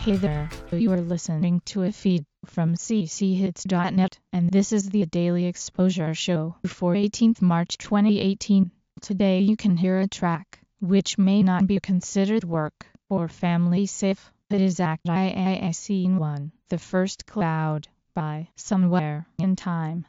Hey there, you are listening to a feed from cchits.net, and this is the Daily Exposure Show for 18th March 2018. Today you can hear a track, which may not be considered work or family safe. It is Act I Scene 1, The First Cloud, by Somewhere in Time.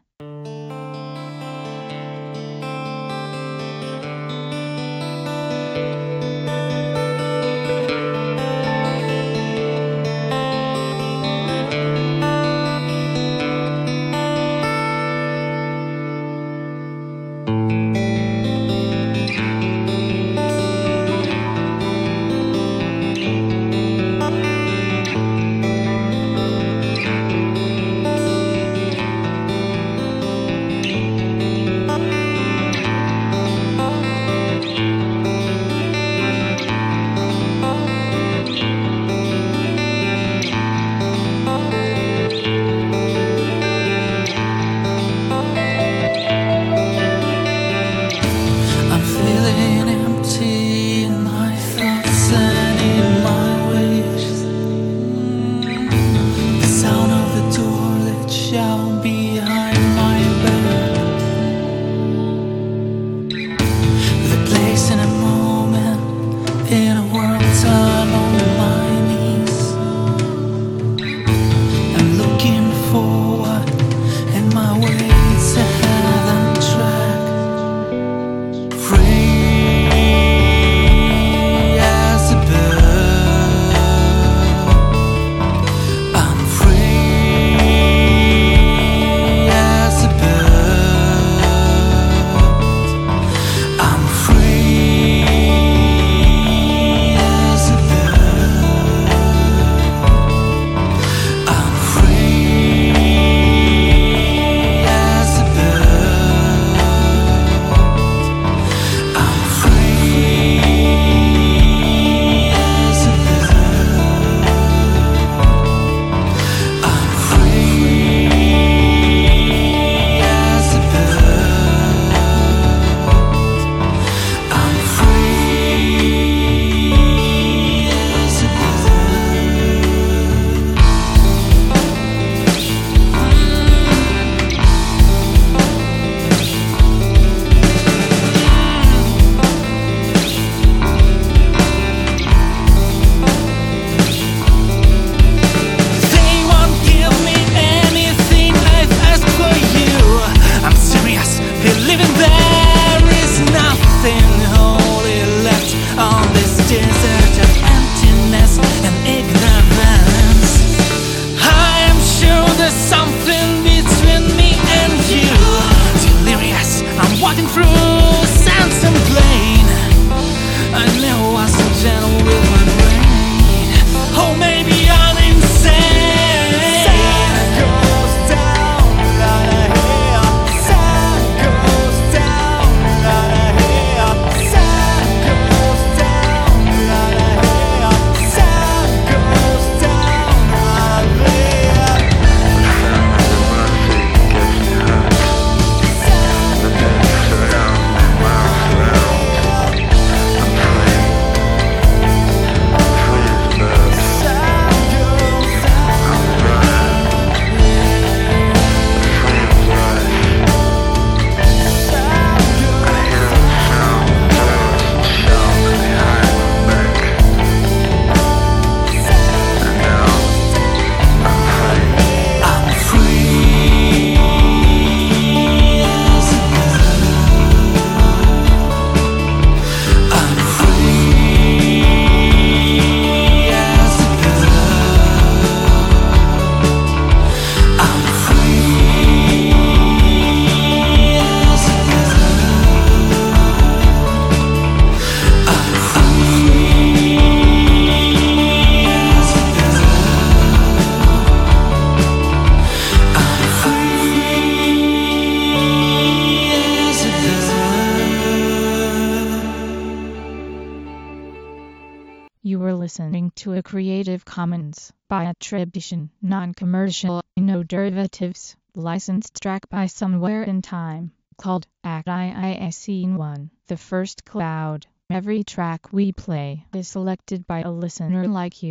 You were listening to a Creative Commons by attribution, non-commercial, no derivatives, licensed track by Somewhere in Time, called Act I Scene 1, The First Cloud. Every track we play is selected by a listener like you.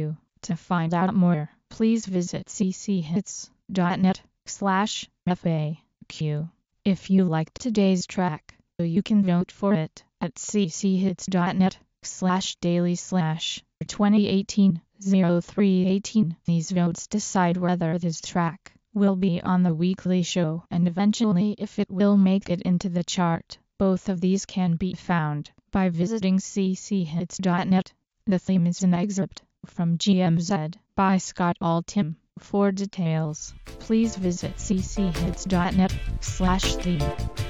To find out more, please visit cchits.net/FAQ. If you liked today's track, you can vote for it at cchits.net/daily/2018-0318. These votes decide whether this track will be on the weekly show and eventually if it will make it into the chart. Both of these can be found by visiting cchits.net. The theme is an excerpt from GMZ by Scott Altham. For details, please visit cchits.net/theme.